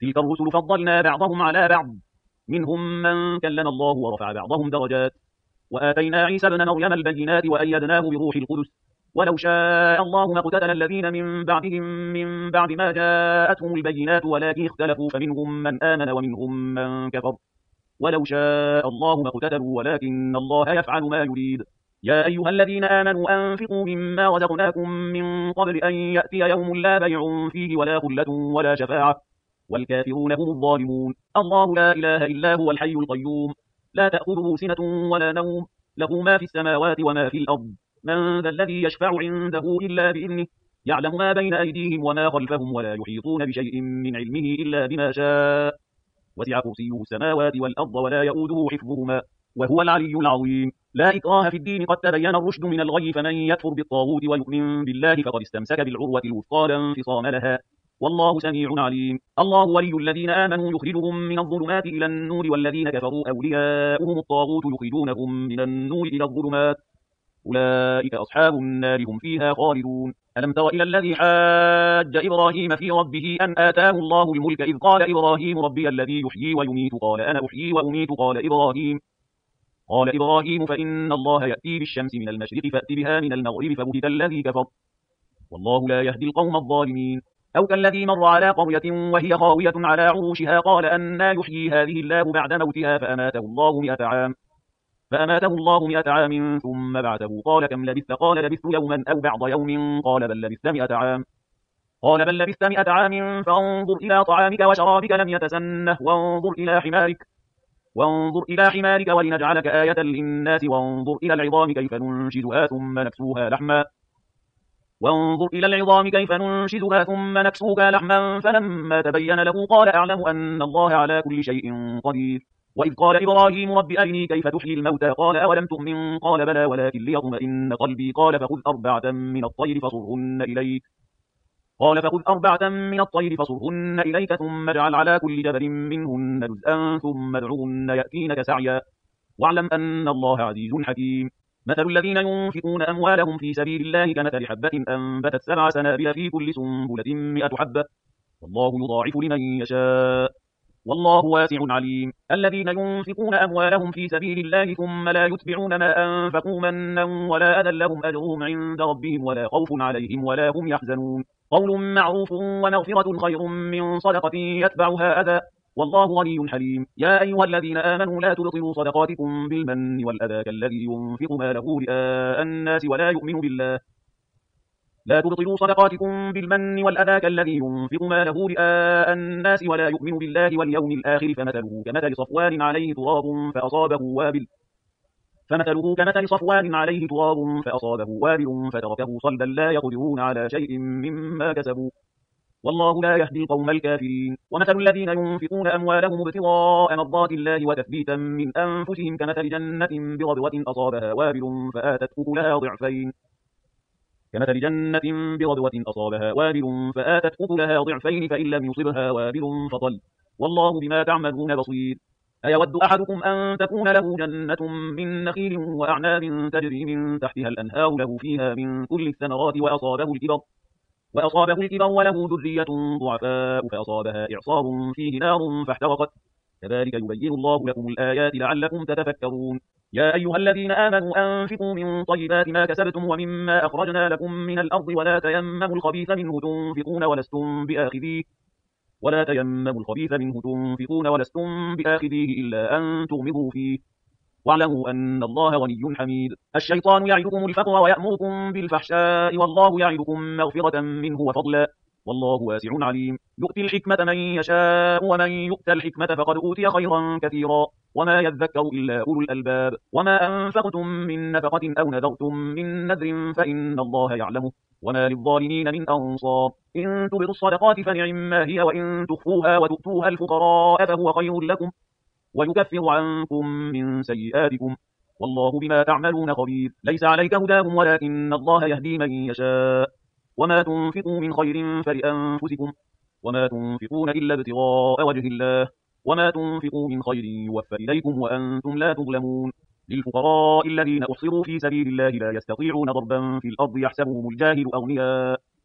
تلك الرسل فضلنا بعضهم على بعض، منهم من كلم الله ورفع بعضهم درجات، وآتينا عيسى ابن مريم البينات وأيدناه بروح القدس. ولو شاء الله ما اقتتل الذين من بعدهم من بعد ما جاءتهم البينات ولكن اختلفوا فمنهم من آمن ومنهم من كفر. ولو شاء الله ما اقتتلوا ولكن الله يفعل ما يريد. يا أيها الذين آمنوا أنفقوا مما رزقناكم من قبل أن يأتي يوم لا بيع فيه ولا خلة ولا شفاعة والكافرون هم الظالمون. الله لا إله إلا هو الحي القيوم، لا تأخذه سنة ولا نوم، له ما في السماوات وما في الأرض. من ذا الذي يشفع عنده إلا بإذنه، يعلم ما بين أيديهم وما خلفهم ولا يحيطون بشيء من علمه إلا بما شاء. وسع كرسيه السماوات والأرض ولا يؤوده حفظهما وهو العلي العظيم. لا إكراه في الدين، قد تبين الرشد من الغي، فمن يكفر بالطاغوت ويؤمن بالله فقد استمسك بالعروة الوثقى لا انفصام لها، والله سميع عليم. الله ولي الذين آمنوا يخرجهم من الظلمات إلى النور، والذين كفروا أولياؤهم الطاغوت يخرجونهم من النور إلى الظلمات، أولئك أصحاب النار هم فيها خالدون. ألم تر إلى الذي حاج إبراهيم في ربه أن آتاه الله الملك إذ قال إبراهيم ربي الذي يحيي ويميت قال أنا أحيي وأميت قال إبراهيم فإن الله يأتي بالشمس من المشرق فأت بها من المغرب فبهت الذي كفر، والله لا يهدي القوم الظالمين. أو كالذي مر على قرية وهي خاوية على عروشها قال أنى يحيي هذه الله بعد موتها فأماته الله 100 عام ثم بعثه قال كم لبثت قال لبثت يوما أو بعض يوم قال بل لبثت 100 عام فانظر إلى طعامك وشرابك لم يتسنه وانظر إلى حمارك ولنجعلك آية للناس وانظر إلى العظام كيف ننشزها ثم نكسوها لحما فلما تبين له قال أعلم أن الله على كل شيء قدير. وإذ قال إبراهيم رب أرني كيف تحيي الموتى قال أولم تؤمن قال بلى ولكن ليطمئن قلبي قال فخذ أربعة من الطير فصرهن إليك ثم اجعل على كل جبل منهن جزءا ثم ادعهن يأتينك سعيا واعلم أن الله عزيز حكيم. مثل الذين ينفقون أموالهم في سبيل الله كمثل حبة أنبتت 7 سنابل في كل سنبلة 100 حبة، والله يضاعف لمن يشاء والله واسع عليم. الذين ينفقون أموالهم في سبيل الله ثم لا يتبعون ما أنفقوا منا ولا أذى لهم أجرهم عند ربهم ولا خوف عليهم ولا هم يحزنون. قول معروف ومغفرة خير من صدقة يتبعها أذى، والله غني حليم. يا أيها الذين آمنوا لا تبطلوا صدقاتكم بالمن والأذى كالذي ينفق ماله رئاء الناس ولا يؤمن بالله واليوم الآخر فمثله كمثل صفوان عليه تراب فأصابه وابل فتركه صلدا لا يقدرون على شيء مما كسبوا، والله لا يهدي القوم الكافرين. ومثل الذين ينفقون أموالهم ابتغاء مرضات الله وتثبيتا من أنفسهم كمثل جنة بربوة أصابها وابل فآتت أكلها ضعفين فإن لم يصبها وابل فطل، والله بما تعملون بصير. أيود أحدكم أن تكون له جنة من نخيل وأعناب تجري من تحتها الأنهار له فيها من كل الثمرات وأصابه الكبر وله ذرية ضعفاء فأصابها إعصار فيه نار فاحترقت، كذلك يبين الله لكم الآيات لعلكم تتفكرون. يا أيها الذين آمنوا أنفقوا من طيبات ما كسبتم ومما أخرجنا لكم من الأرض ولا تيمموا الخبيث منه تنفقون ولستم بآخذيه إلا أن تغمضوا فيه، واعلموا أن الله غني حميد. الشيطان يعدكم الفقر ويأمركم بالفحشاء والله يعدكم مغفرة منه وفضلا، والله واسع عليم. يؤتي الحكمة من يشاء ومن يؤت الحكمة فقد أوتي خيرا كثيرا وما يذكر إلا أولو الألباب. وما أنفقتم من نفقة أو نذرتم من نذر فإن الله يعلمه وما للظالمين من أنصار. إن تبدوا الصدقات فنعما هي وإن تخفوها وتؤتوها الفقراء فهو خير لكم ويكفر عنكم من سيئاتكم، والله بما تعملون خبير. ليس عليك هداهم ولكن الله يهدي من يشاء، وما تنفقوا من خير فلأنفسكم وما تنفقون إلا ابتغاء وجه الله وما تنفقوا من خير يوفى إليكم وأنتم لا تظلمون. للفقراء الذين أحصروا في سبيل الله لا يستطيعون ضربا في الأرض يحسبهم الجاهل أغنياء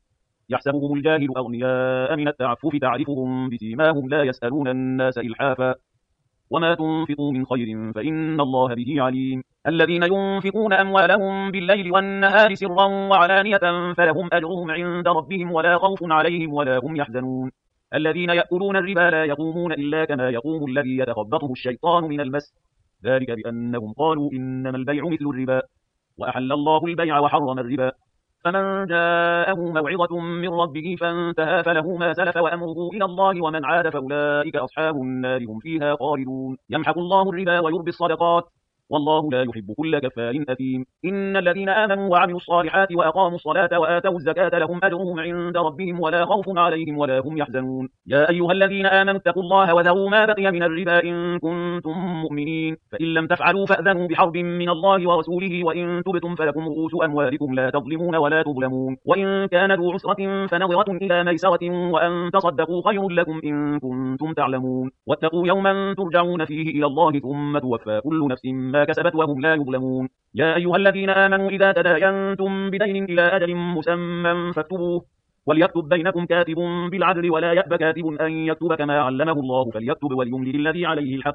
يحسبهم الجاهل أغنياء من التعفف تعرفهم بسيماهم لا يسألون الناس إلحافا وما تنفقوا من خير فإن الله به عليم الذين ينفقون أموالهم بالليل والنهار سرا وعلانية فلهم أجرهم عند ربهم ولا خوف عليهم ولا هم يحزنون الذين يأكلون الربا لا يقومون إلا كما يقوم الذي يتخبطه الشيطان من المس ذلك بأنهم قالوا إنما البيع مثل الربا وأحل الله البيع وحرم الربا فمن جاءه موعظة من ربه فانتهى فله ما سلف وأمره إلى الله ومن عاد فأولئك أصحاب النار هم فيها خالدون يمحق الله الربا ويربي الصدقات والله لا يحب كل كفار أثيم إن الذين آمنوا وعملوا الصالحات وأقاموا الصلاة وآتوا الزكاة لهم أجرهم عند ربهم ولا خوف عليهم ولا هم يحزنون يا أيها الذين آمنوا اتقوا الله وذروا ما بقي من الربا إن كنتم مؤمنين فإن لم تفعلوا فأذنوا بحرب من الله ورسوله وإن تبتم فلكم رؤوس أموالكم لا تظلمون ولا تظلمون وإن كان ذو عسرة فنظرة إلى ميسرة وأن تصدقوا خير لكم إن كنتم تعلمون واتقوا يوما ترجعون فيه إلى الله ثم توفى كل نفس ما كسبت وهم لا يظلمون يا أيها الذين آمنوا إذا تداينتم بدين إلى أجل مسمى فاكتبوه وليكتب بينكم كاتب بالعدل ولا يأب كاتب أن يكتب كما علمه الله فليكتب وليملل الذي عليه الحق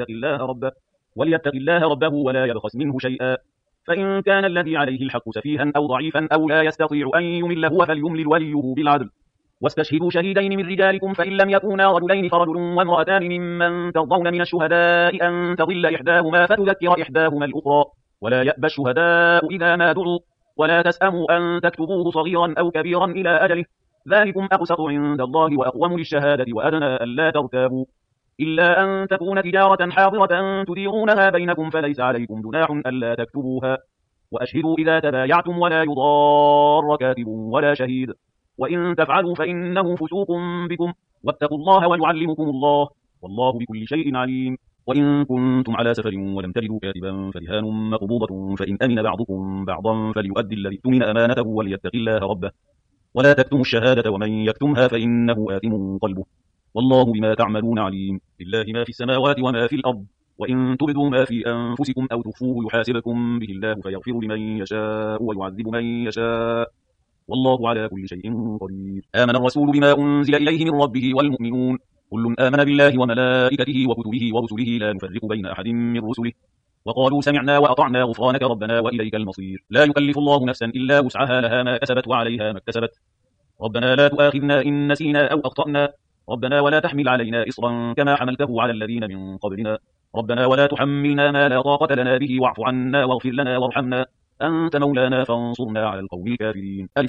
وليتق الله ربه ولا يبخس منه شيئا فإن كان الذي عليه الحق سفيها أو ضعيفا أو لا يستطيع أن يمل هو فليملل وليه بالعدل واستشهدوا شهيدين من رجالكم فإن لم يكونا رجلين فرجل وامرأتان ممن ترضون من الشهداء أن تضل إحداهما فتذكر إحداهما الأخرى ولا يأبى الشهداء إذا ما دعوا ولا تسأموا أن تكتبوه صغيرا أو كبيرا إلى أجله ذلكم أقسط عند الله وأقوم للشهادة وأدنى ألا ترتابوا إلا أن تكون تجارة حاضرة تديرونها بينكم فليس عليكم جناح ألا تكتبوها وأشهدوا إذا تبايعتم ولا يضار كاتب ولا شهيد وإن تفعلوا فإنه فسوق بكم واتقوا الله ويعلمكم الله والله بكل شيء عليم وإن كنتم على سفر ولم تجدوا كاتبا فرهان مقبوضة فإن أمن بعضكم بعضا فليؤدي الذي اؤتمن أمانته وليتق الله ربه ولا تكتموا الشهادة ومن يكتمها فإنه آثم قلبه والله بما تعملون عليم لله ما في السماوات وما في الأرض وإن تبدوا ما في أنفسكم أو تخفوه يحاسبكم به الله فيغفر لمن يشاء ويعذب من يشاء والله على كل شيء قدير آمن الرسول بما أنزل إليه من ربه والمؤمنون كل آمن بالله وملائكته وكتبه ورسله لا نفرق بين أحد من رسله وقالوا سمعنا وأطعنا غفرانك ربنا وإليك المصير لا يكلف الله نفسا إلا وسعها لها ما كسبت وعليها ما اكتسبت ربنا لا تؤاخذنا إن نسينا أو أخطأنا ربنا ولا تحمل علينا إصرا كما حملته على الذين من قبلنا ربنا ولا تحملنا ما لا طاقة لنا به واعف عنا واغفر لنا وارحمنا أنت مولانا فانصرنا على القوم الكافرين ألف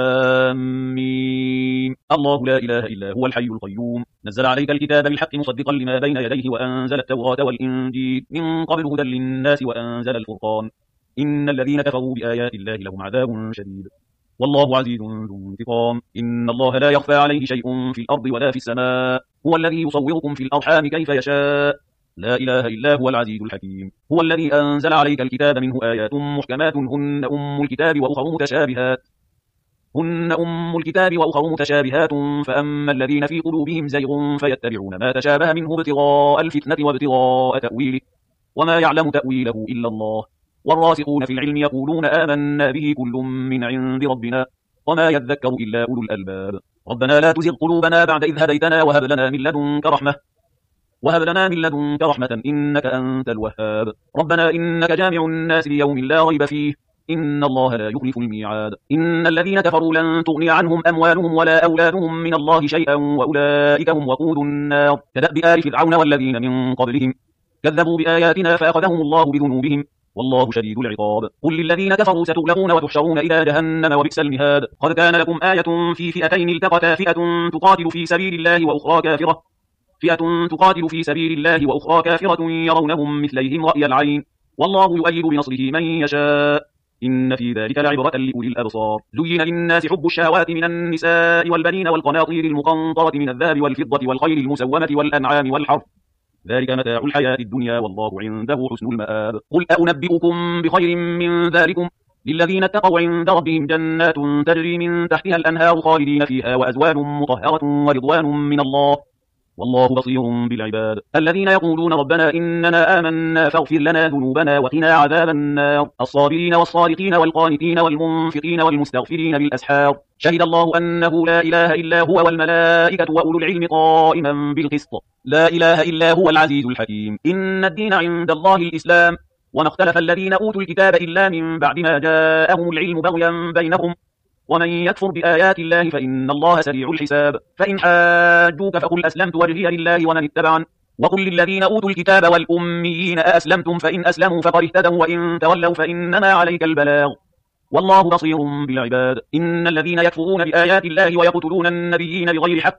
لام ميم الله لا إله إلا هو الحي القيوم نزل عليك الكتاب بالحق مصدقا لما بين يديه وأنزل التوراة والإنجيل من قبل هدى للناس وأنزل الفرقان إن الذين كفروا بآيات الله لهم عذاب شديد والله عزيز ذو انتقام إن الله لا يخفى عليه شيء في الأرض ولا في السماء هو الذي يصوركم في الأرحام كيف يشاء لا إله إلا هو العزيز الحكيم هو الذي أنزل عليك الكتاب منه آيات محكمات هن أم الكتاب وأخر متشابهات فأما الذين في قلوبهم زيغ فيتبعون ما تشابه منه ابتغاء الفتنة وابتغاء تأويله وما يعلم تأويله إلا الله والراسخون في العلم يقولون آمنا به كل من عند ربنا وما يذكر إلا أولو الألباب ربنا لا تزغ قلوبنا بعد إذ هديتنا وهب لنا من لدنك رحمة إنك أنت الوهاب ربنا إنك جامع الناس ليوم لا ريب فيه إن الله لا يخلف الميعاد إن الذين كفروا لن تغني عنهم أموالهم ولا أولادهم من الله شيئا وأولئك هم وقود النار كدأب آل فرعون والذين من قبلهم كذبوا بآياتنا فأخذهم الله بذنوبهم والله شديد العقاب قل للذين كفروا ستغلبون وتحشرون إلى جهنم وبئس المهاد قد كان لكم آية في فئتين التقتا فئة تقاتل في سبيل الله وأخرى كافرة يرونهم مثليهم رأي العين والله يؤيد بنصره من يشاء إن في ذلك لعبرة لأولي الأبصار زين للناس حب الشهوات من النساء والبنين والقناطير المقنطرة من الذهب والفضة والخيل المسومة والأنعام والحرث ذلك متاع الحياة الدنيا والله عنده حسن المآب قل أنبئكم بخير من ذلكم للذين اتقوا عند ربهم جنات تجري من تحتها الأنهار خالدين فيها وأزواج مطهرة ورضوان من الله والله بصير بالعباد. الذين يقولون ربنا إننا آمنا فاغفر لنا ذنوبنا وقنا عذاب النار. الصابرين والصادقين والقانتين والمنفقين والمستغفرين بالأسحار. شهد الله أنه لا إله إلا هو والملائكة وأولو العلم قائما بالقسط. لا إله إلا هو العزيز الحكيم. إن الدين عند الله الإسلام. وما اختلف الذين أوتوا الكتاب إلا من بعد ما جاءهم العلم بغيا بينهم. ومن يكفر بآيات الله فإن الله سريع الحساب. فإن حاجوك فقل أسلمت وجهي لله ومن اتبعن. وقل للذين أوتوا الكتاب والأميين أأسلمتم فإن أسلموا فقد اهتدوا وإن تولوا فإنما عليك البلاغ والله بصير بالعباد. إن الذين يكفرون بآيات الله ويقتلون النبيين بغير حق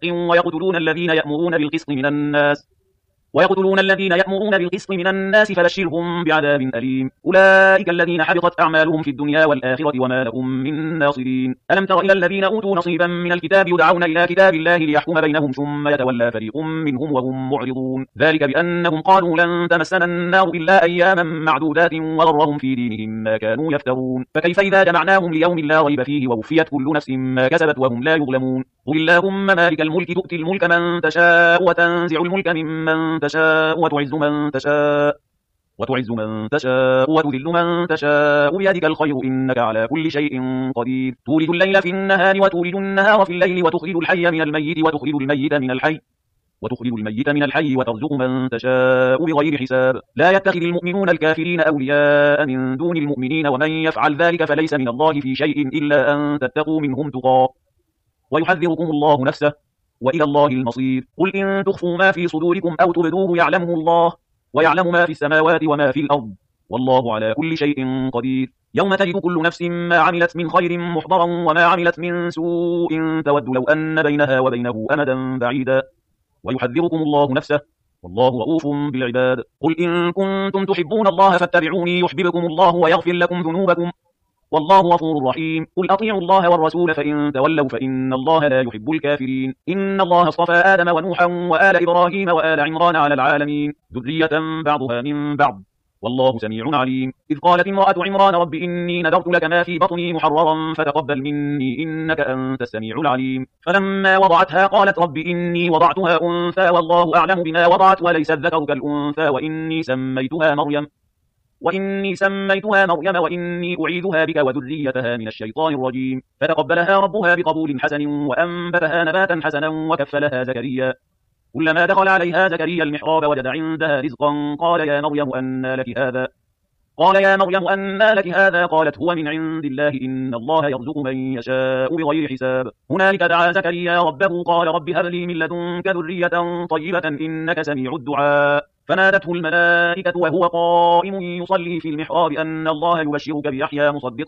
ويقتلون الذين يأمرون بالقسط من الناس فبشرهم بعذاب أليم. أولئك الذين حبطت أعمالهم في الدنيا والآخرة وما لهم من ناصرين. ألم تر إلى الذين أوتوا نصيبا من الكتاب يدعون إلى كتاب الله ليحكم بينهم ثم يتولى فريق منهم وهم معرضون. ذلك بأنهم قالوا لن تمسنا النار إلا أياما معدودات وغرهم في دينهم ما كانوا يفترون. فكيف إذا جمعناهم ليوم لا ريب فيه ووفيت كل نفس ما كسبت وهم لا يظلمون. قل اللهم مالك الملك تؤتي الملك من تشاء وتنزع الملك ممن تشاء وتعز من تشاء وتذل من تشاء بيدك الخير إنك على كل شيء قدير. تولد الليل في النهار وتولد النهار في الليل وتخرج الحي من الميت وتخرج الميت من الحي وترزق من تشاء بغير حساب. لا يتخذ المؤمنون الكافرين أولياء من دون المؤمنين ومن يفعل ذلك فليس من الله في شيء إلا أن تتقوا منهم تقاه ويحذركم الله نفسه وإلى الله المصير. قل إن تخفوا ما في صدوركم أو تبدوه يعلمه الله ويعلم ما في السماوات وما في الأرض والله على كل شيء قدير. يوم تجد كل نفس ما عملت من خير محضرا وما عملت من سوء تود لو أن بينها وبينه أمدا بعيدا ويحذركم الله نفسه والله رؤوف بالعباد. قل إن كنتم تحبون الله فاتبعوني يحببكم الله ويغفر لكم ذنوبكم والله غفور رحيم. قل أطيعوا الله والرسول فإن تولوا فإن الله لا يحب الكافرين. إن الله اصطفى آدم ونوحا وآل إبراهيم وآل عمران على العالمين ذرية بعضها من بعض والله سميع عليم. إذ قالت امرأة عمران رب إني نذرت لك ما في بطني محررا فتقبل مني إنك أنت السميع العليم. فلما وضعتها قالت رب إني وضعتها أنثى والله أعلم بما وضعت وليس الذكر كالأنثى وإني سميتها مريم وإني وإني أعيذها بك وذريتها من الشيطان الرجيم. فتقبلها ربها بقبول حسن وأنبتها نباتا حسنا وكفلها زكريا. كلما دخل عليها زكريا المحراب وجد عندها رزقا قال يا مريم أنى لك هذا قالت هو من عند الله إن الله يرزق من يشاء بغير حساب. هنالك دعا زكريا ربه قال رب هب لي من لدنك ذرية طيبة إنك سميع الدعاء. فنادته الملائكة وهو قائم يصلي في المحراب أن الله يبشرك بيحيى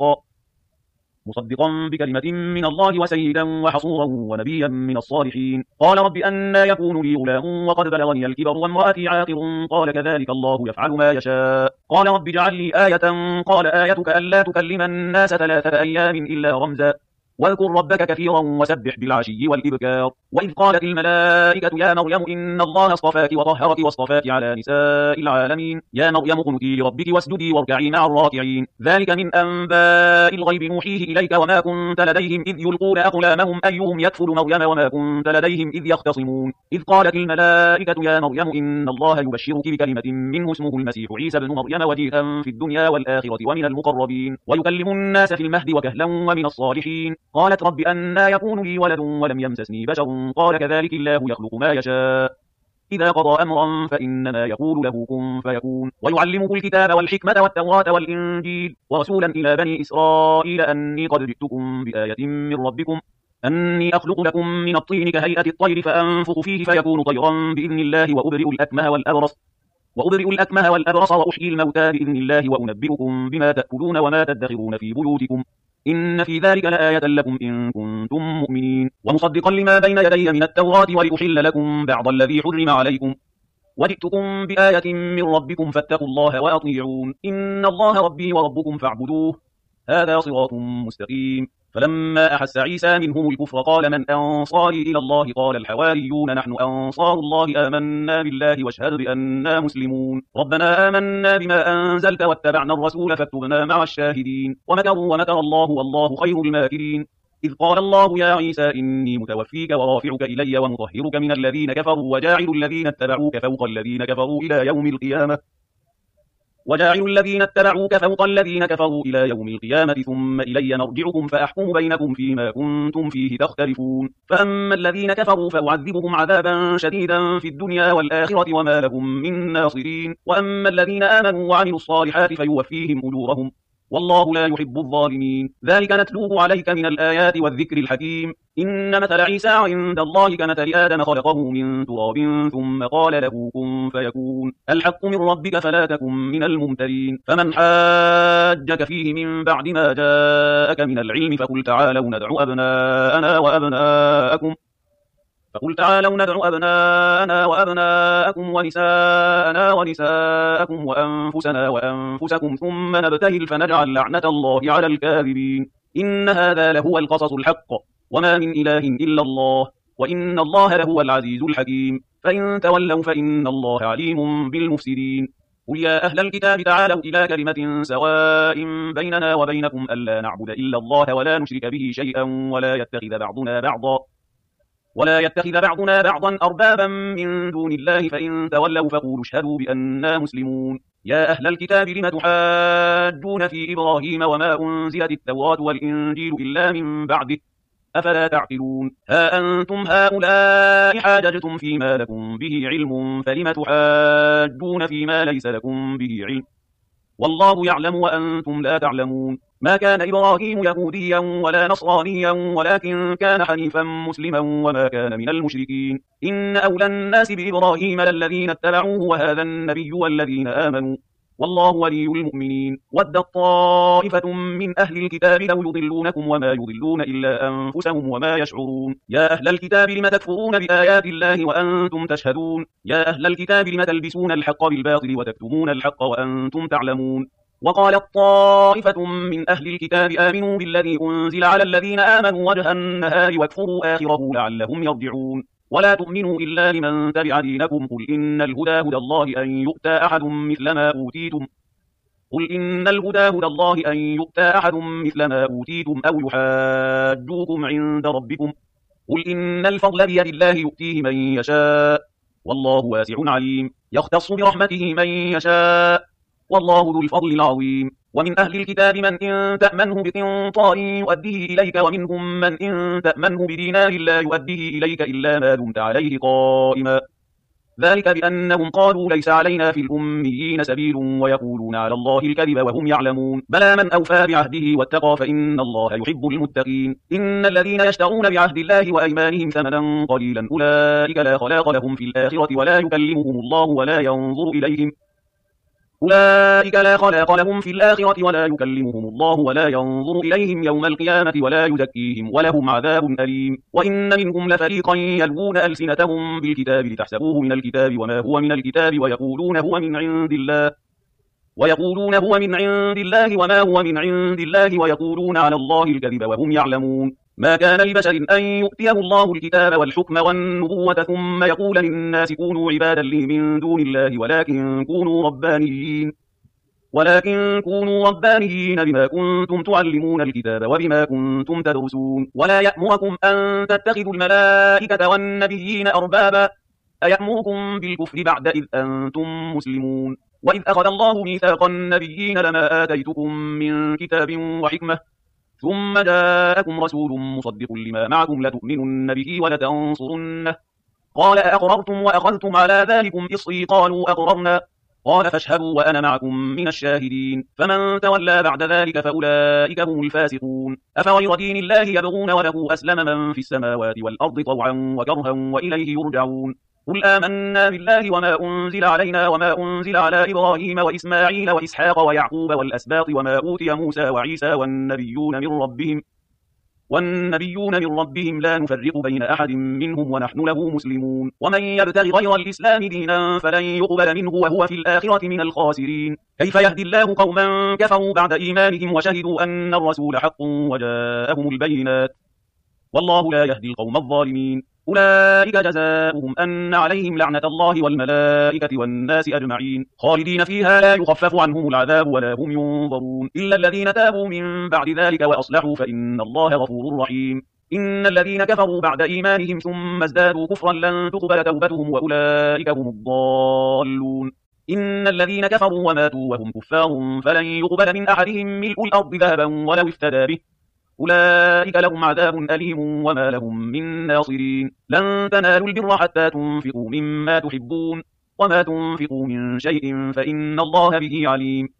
مصدقا بكلمة من الله وسيدا وحصورا ونبيا من الصالحين. قال رب أنى يكون لي غلام وقد بلغني الكبر وامرأتي عاقر قال كذلك الله يفعل ما يشاء. قال رب اجعل لي آية قال آيتك ألا تكلم الناس 3 أيام إلا رمزا واذكر ربك كثيرا وسبح بالعشي والإبكار. وإذ قالت الملائكة يا مريم إن الله اصطفاك وطهرك واصطفاك على نساء العالمين يا مريم اقنتي لربك واسجدي واركعي مع الراكعين. ذلك من أنباء الغيب نوحيه إليك وما كنت لديهم إذ يلقون أقلامهم أيهم يكفل مريم وما كنت لديهم إذ يختصمون. إذ قالت الملائكة يا مريم إن الله يبشرك بكلمة منه اسمه المسيح عيسى بن مريم وجيها في الدنيا والآخرة ومن المقربين ويكلم الناس في المهد وكهلا ومن الصالحين. قالت رب أنى يكون لي ولد ولم يمسسني بشر قال كذلك الله يخلق ما يشاء إذا قضى أمرا فإنما يقول له كن فيكون. ويعلمه الكتاب والحكمة والتوراة والإنجيل ورسولا إلى بني إسرائيل أني قد جئتكم بآية من ربكم أني أخلق لكم من الطين كهيئة الطير فأنفخ فيه فيكون طيرا بإذن الله وأبرئ الأكمه والأبرص وأحيي الموتى بإذن الله وأنبئكم بما تأكلون وما تدخرون في بيوتكم إن في ذلك لآية لكم إن كنتم مؤمنين. ومصدقا لما بين يدي من التوراة ولأحل لكم بعض الذي حرم عليكم وجئتكم بآية من ربكم فاتقوا الله وأطيعون إن الله ربي وربكم فاعبدوه هذا صراط مستقيم. فلما أحس عيسى منهم الكفر قال من أنصاري إلى الله قال الحواريون نحن أنصار الله آمنا بالله واشهد بأننا مسلمون. ربنا آمنا بما أنزلت واتبعنا الرسول فاكتبنا مع الشاهدين. ومكروا ومكر الله والله خير الماكرين. إذ قال الله يا عيسى إني متوفيك ورافعك إلي ومطهرك من الذين كفروا وجاعل الذين اتبعوك فوق الذين كفروا إلى يوم القيامة إلى يوم القيامة ثم إلي مرجعكم فأحكم بينكم فيما كنتم فيه تختلفون فأما الذين كفروا فأعذبهم عذابا شديدا في الدنيا والآخرة وما لهم من ناصرين وأما الذين آمنوا وعملوا الصالحات فيوفيهم أجورهم والله لا يحب الظالمين ذلك نتلوه عليك من الآيات والذكر الحكيم إن مثل عيسى عند الله كمثل آدم خلقه من تراب ثم قال له كن فيكون الحق من ربك فلا تكن من الممترين فمن حاجك فيه من بعد ما جاءك من العلم فقل تعالوا ندع أبناءنا وأبناءكم ونساءنا ونساءكم وأنفسنا وأنفسكم ثم نبتهل فنجعل لعنة الله على الكاذبين إن هذا لهو القصص الحق وما من إله إلا الله وإن الله لهو العزيز الحكيم فإن تولوا فإن الله عليم بالمفسدين قل يا أهل الكتاب تعالوا إلى كلمة سواء بيننا وبينكم ألا نعبد إلا الله ولا نشرك به شيئا ولا يتخذ بعضنا بعضا أربابا من دون الله فإن تولوا فقولوا اشهدوا بأننا مسلمون يا أهل الكتاب لم تحاجون في إبراهيم وما أنزلت التوراة والإنجيل إلا من بعده أفلا تعقلون ها أنتم هؤلاء حاججتم فيما لكم به علم فلم تحاجون فيما ليس لكم به علم والله يعلم وأنتم لا تعلمون ما كان إبراهيم يهوديا ولا نصرانيا ولكن كان حنيفا مسلما وما كان من المشركين إن أولى الناس بإبراهيم للذين اتبعوه وهذا النبي والذين آمنوا والله ولي المؤمنين ودت طائفة من أهل الكتاب لو يضلونكم وما يضلون إلا أنفسهم وما يشعرون يا أهل الكتاب لم تكفرون بآيات الله وأنتم تشهدون يا أهل الكتاب لم تلبسون الحق بالباطل وتكتمون الحق وأنتم تعلمون وقالت طائفة من أهل الكتاب آمنوا بالذي أنزل على الذين آمنوا وجه النهار واكفروا آخره لعلهم يرجعون ولا تؤمنوا إلا لمن تبع دينكم قل إن الهدى هدى الله أن يؤتى أحد مثل ما أوتيتم أو يحاجوكم عند ربكم قل إن الفضل بيد الله يؤتيه من يشاء والله واسع عليم يختص برحمته من يشاء والله ذو الفضل العظيم ومن أهل الكتاب من إن تأمنه بقنطار يؤديه إليك ومنهم من إن تأمنه بدينار لا يؤديه إليك إلا ما دمت عليه قائما ذلك بأنهم قالوا ليس علينا في الأميين سبيل ويقولون على الله الكذب وهم يعلمون بلى من أوفى بعهده واتقى فإن الله يحب المتقين إن الذين يشترون بعهد الله وأيمانهم ثمنا قليلا أولئك لا خلاق لهم في الآخرة ولا يكلمهم الله ولا ينظر إليهم ولا ينظر إليهم يوم القيامة ولا يزكيهم ولهم عذاب أليم وإن منهم لفريقا يلوون ألسنتهم بالكتاب لتحسبوه من الكتاب وما هو من الكتاب ويقولون هو من عند الله وما هو من عند الله ويقولون على الله الكذب وهم يعلمون ما كان لبشر أن يؤتيه الله الكتاب والحكم والنبوة ثم يقول للناس كونوا عبادا لي من دون الله ولكن كونوا ربانيين بما كنتم تعلمون الكتاب وبما كنتم تدرسون ولا يأمركم أن تتخذوا الملائكة والنبيين أربابا أيأمركم بالكفر بعد إذ أنتم مسلمون وإذ أخذ الله ميثاق النبيين لما آتيتكم من كتاب وحكمة ثم جاءكم رسول مصدق لما معكم لتؤمنن به ولتنصرنه قال أأقررتم وأخذتم على ذلكم إصري قالوا أقررنا قال فاشهدوا وأنا معكم من الشاهدين فمن تولى بعد ذلك فأولئك هم الفاسقون أفغير دين الله يبغون وله أسلم من في السماوات والأرض طوعا وكرها وإليه يرجعون قل آمنا بالله وما أنزل علينا وما أنزل على إبراهيم وإسماعيل وإسحاق ويعقوب والأسباط وما أوتي موسى وعيسى والنبيون من ربهم لا نفرق بين أحد منهم ونحن له مسلمون ومن يبتغ غير الإسلام دينا فلن يقبل منه وهو في الآخرة من الخاسرين كيف يهدي الله قوما كفروا بعد إيمانهم وشهدوا أن الرسول حق وجاءهم البينات والله لا يهدي القوم الظالمين أولئك جزاؤهم أن عليهم لعنة الله والملائكة والناس أجمعين خالدين فيها لا يخفف عنهم العذاب ولا هم ينظرون إلا الذين تابوا من بعد ذلك وأصلحوا فإن الله غفور رحيم إن الذين كفروا بعد إيمانهم ثم ازدادوا كفرا لن تقبل توبتهم وأولئك هم الضالون إن الذين كفروا وماتوا وهم كفار فلن يقبل من أحدهم ملء الأرض ذهبا ولو افتدى به أولئك لهم عذاب أليم وما لهم من ناصرين لن تنالوا البر حتى تنفقوا مما تحبون وما تنفقوا من شيء فإن الله به عليم